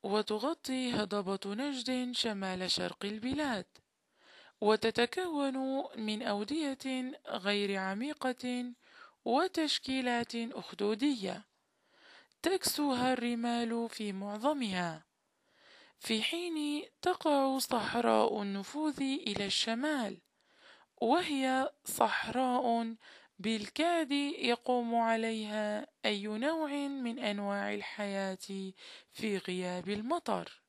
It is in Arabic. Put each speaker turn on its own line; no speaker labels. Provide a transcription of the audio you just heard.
وتغطي هضبة نجد شمال شرق البلاد، وتتكون من أودية غير عميقة وتشكيلات أخدودية تكسوها الرمال في معظمها، في حين تقع صحراء النفوذ إلى الشمال، وهي صحراء بالكاد يقوم عليها أي نوع من أنواع الحياة في غياب المطر.